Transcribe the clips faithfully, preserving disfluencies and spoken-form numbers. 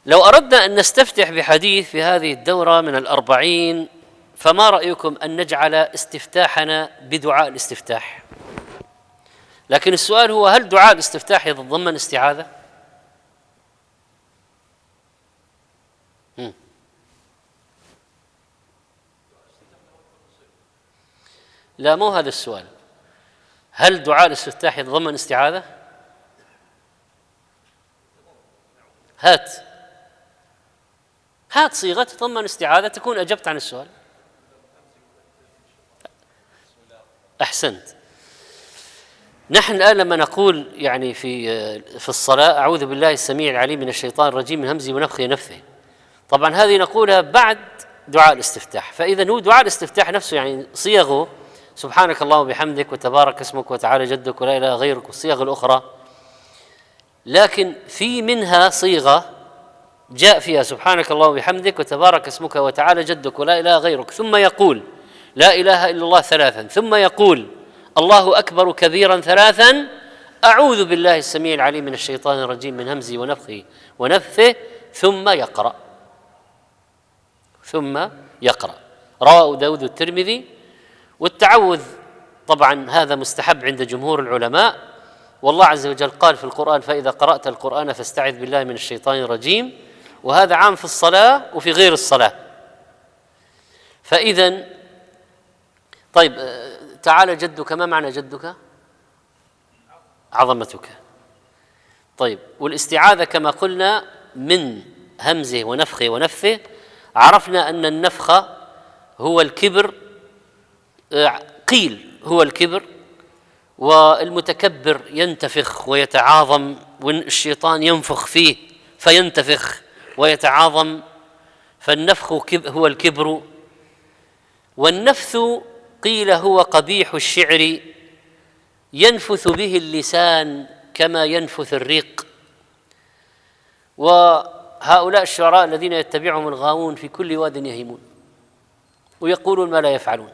لو أردنا أن نستفتح بحديث في هذه الدورة من الأربعين، فما رأيكم أن نجعل استفتاحنا بدعاء الاستفتاح؟ لكن السؤال هو: هل دعاء الاستفتاح يتضمن استعاذة؟ لا، مو هذا السؤال. هل دعاء الاستفتاح يتضمن استعاذة؟ هات هات صيغة تتضمن استعاذة تكون أجبت عن السؤال. أحسنت. نحن الآن لما نقول يعني في في الصلاة أعوذ بالله السميع العليم من الشيطان الرجيم من همزه ونفخه ونفثه، طبعا هذه نقولها بعد دعاء الاستفتاح، فإذا هو دعاء الاستفتاح نفسه يعني صيغه سبحانك اللهم وبحمدك وتبارك اسمك وتعالى جدك ولا إله غيرك والصيغ الأخرى، لكن في منها صيغة جاء فيها سبحانك اللهم وبحمدك وتبارك اسمك وتعالى جدك ولا إله غيرك، ثم يقول لا إله إلا الله ثلاثا، ثم يقول الله أكبر كبيرا ثلاثا، أعوذ بالله السميع العليم من الشيطان الرجيم من همزه ونفخه ونفثه، ثم يقرأ ثم يقرأ رواه داود الترمذي. والتعوذ طبعا هذا مستحب عند جمهور العلماء، والله عز وجل قال في القرآن فإذا قرأت القرآن فاستعذ بالله من الشيطان الرجيم، وهذا عام في الصلاة وفي غير الصلاة. فإذا طيب تعالى جدك، ما معنى جدك؟ عظمتك. طيب والاستعاذة كما قلنا من همزه ونفخه ونفثه، عرفنا أن النفخ هو الكبر، قيل هو الكبر، والمتكبر ينتفخ ويتعاظم، والشيطان ينفخ فيه فينتفخ ويتعاظم، فالنفخ هو الكبر. والنفث قيل هو قبيح الشعر ينفث به اللسان كما ينفث الريق. وهؤلاء الشعراء الذين يتبعهم الغاوون في كل واد يهيمون ويقولون ما لا يفعلون.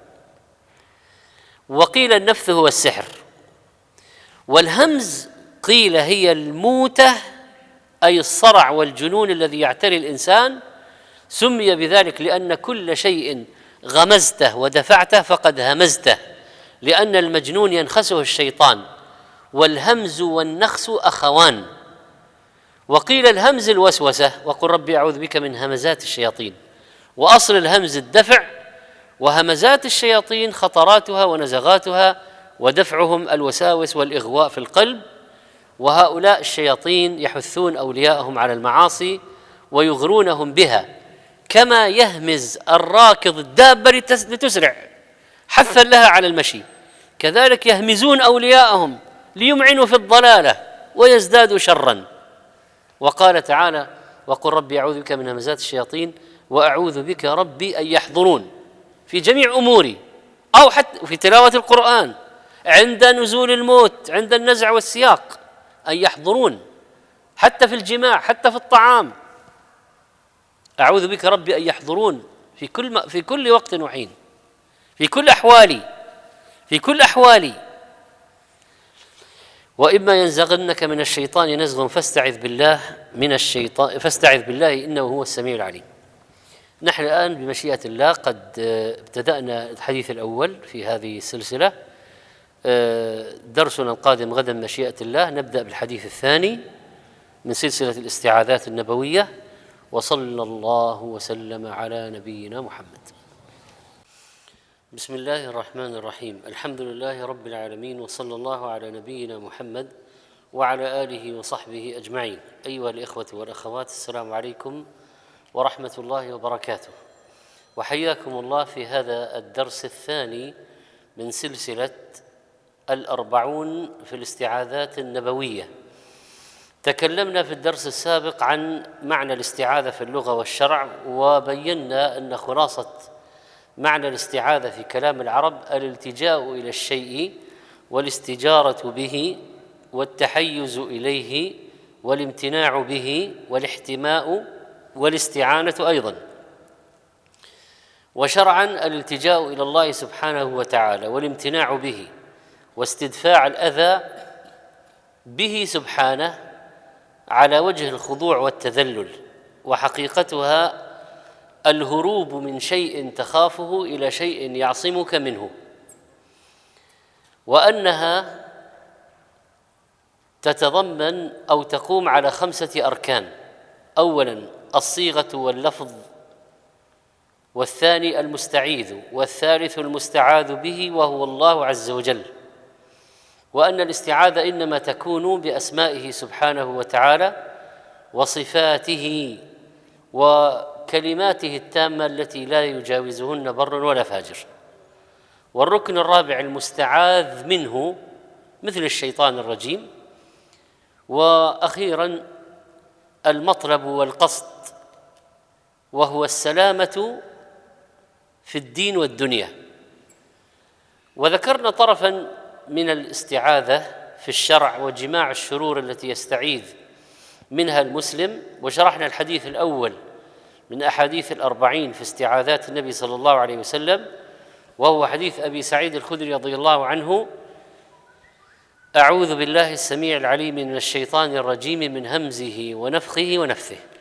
وقيل النفث هو السحر. والهمز قيل هي الموتة، أي الصرع والجنون الذي يعتري الإنسان، سمي بذلك لأن كل شيء غمزته ودفعته فقد همزته، لأن المجنون ينخسه الشيطان، والهمز والنخس أخوان. وقيل الهمز الوسوسة، وقل ربي أعوذ بك من همزات الشياطين، وأصل الهمز الدفع، وهمزات الشياطين خطراتها ونزغاتها ودفعهم الوساوس والإغواء في القلب. وهؤلاء الشياطين يحثون أولياءهم على المعاصي ويغرونهم بها، كما يهمز الراكض الدابة لتسرع حثا لها على المشي، كذلك يهمزون أولياءهم ليمعنوا في الضلالة ويزدادوا شرا. وقال تعالى وقل ربي أعوذ بك من همزات الشياطين وأعوذ بك ربي أن يحضرون، في جميع أموري، أو حتى في تلاوة القرآن، عند نزول الموت، عند النزع والسياق، أن يحضرون، حتى في الجماع، حتى في الطعام، أعوذ بك ربي أن يحضرون في كل في كل وقت وحين، في كل أحوالي في كل أحوالي. وإما ينزغنك من الشيطان نزغ فاستعذ بالله من الشيطان فاستعذ بالله إنه هو السميع العليم. نحن الآن بمشيئة الله قد ابتدأنا الحديث الأول في هذه السلسلة، درسنا القادم غدا مشيئة الله نبدأ بالحديث الثاني من سلسلة الاستعاذات النبوية. وصلى الله وسلم على نبينا محمد. بسم الله الرحمن الرحيم، الحمد لله رب العالمين، وصلى الله على نبينا محمد وعلى آله وصحبه أجمعين. أيها الإخوة والأخوات، السلام عليكم ورحمة الله وبركاته، وحياكم الله في هذا الدرس الثاني من سلسلة الأربعون في الاستعاذات النبوية. تكلمنا في الدرس السابق عن معنى الاستعاذة في اللغة والشرع، وبينا أن خلاصة معنى الاستعاذة في كلام العرب الالتجاء إلى الشيء والاستجارة به والتحيز إليه والامتناع به والاحتماء والاستعانة أيضا. وشرعا الالتجاء إلى الله سبحانه وتعالى والامتناع به واستدفاع الأذى به سبحانه على وجه الخضوع والتذلل، وحقيقتها الهروب من شيء تخافه إلى شيء يعصمك منه، وأنها تتضمن أو تقوم على خمسة أركان: أولاً الصيغة واللفظ، والثاني المستعيذ، والثالث المستعاذ به وهو الله عز وجل، وأن الاستعاذة إنما تكون بأسمائه سبحانه وتعالى وصفاته وكلماته التامة التي لا يجاوزهن بر ولا فاجر. والركن الرابع المستعاذ منه مثل الشيطان الرجيم. وأخيراً المطلب والقصد، وهو السلامة في الدين والدنيا. وذكرنا طرفاً من الاستعاذة في الشرع وجماع الشرور التي يستعيذ منها المسلم، وشرحنا الحديث الأول من أحاديث الأربعين في استعاذات النبي صلى الله عليه وسلم، وهو حديث أبي سعيد الخدري رضي الله عنه: أعوذ بالله السميع العليم من الشيطان الرجيم من همزه ونفخه ونفثه.